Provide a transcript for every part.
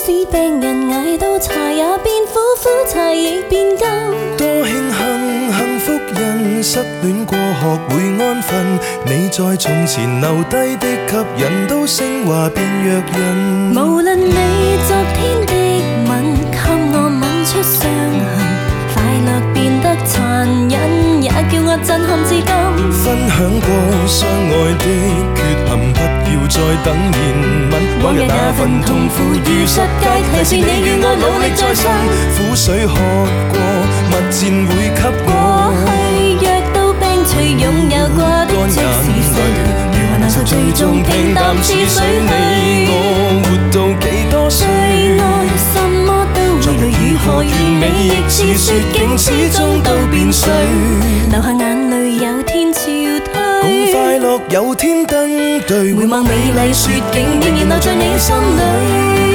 使病人捱到茶也變苦，苦茶亦變甘。 多慶幸幸福人失戀過學會安分，你在從前留低的吸引都升華變弱人。 無論你昨天的吻給我吻出傷痕，快樂變得殘忍，也叫我震撼至今。 分享過相愛的缺陷，不要再等憐憫。往日那份痛苦如實界，提示你與我努力再生。苦水喝過，蜜餞會給我。 過去藥到病除，擁有過的即是誰？如何難受，最終平淡似水。你我活到幾多歲？ 最愛什麼都會累，如何完美亦似雪景，始終都變碎。流下眼淚有天潮退， 共快樂有天登對。 回望美麗雪景，仍然留在你心裏。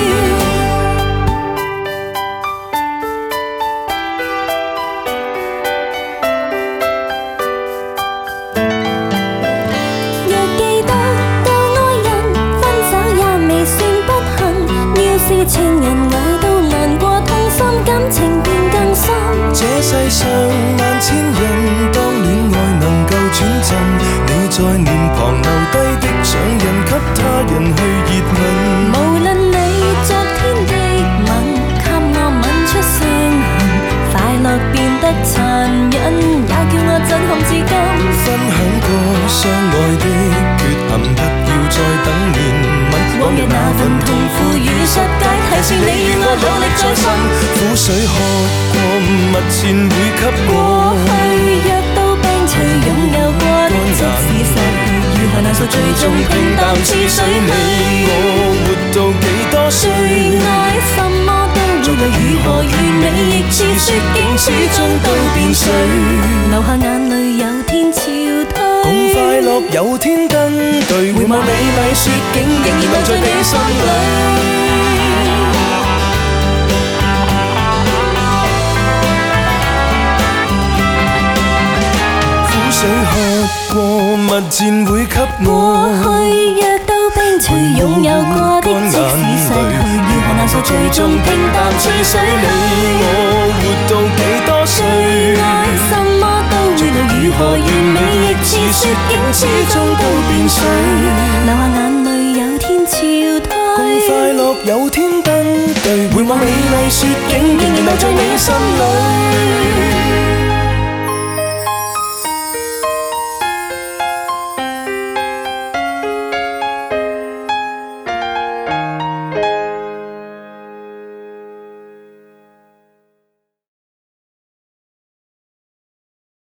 情人捱到難過痛心，感情變更深。 這世上萬千人，當戀愛能夠轉陣，你在臉龐留低的掌印，給他人去熱吻。 無論你昨天的吻給我吻出傷痕，快樂變得殘忍，也叫我震撼至今。 分享過相愛的缺陷，不要再等憐憫。 往日那份痛苦如實界，提示你與我努力再生。 苦水喝過，蜜餞會給我。 過去藥到病除，擁有過的即是實。如何難受，最終平淡似水。你我活到幾多歲？ 最愛什麼都會累，如何完美亦似雪景，始終都變碎。流下眼淚有天潮退， 共快樂有天登對。 回望美麗雪景，仍然留在你心裏。 水喝過，蜜餞會給我。 過去藥到病除，擁有過的即使逝去，如何難受，最終平淡似水。你我活到幾多歲？ 最愛什麼都會累，如何完美亦似雪景，始終都變碎。流下眼淚有天潮退， 共快樂有天登對。回望美麗雪景，仍然留在你心裏。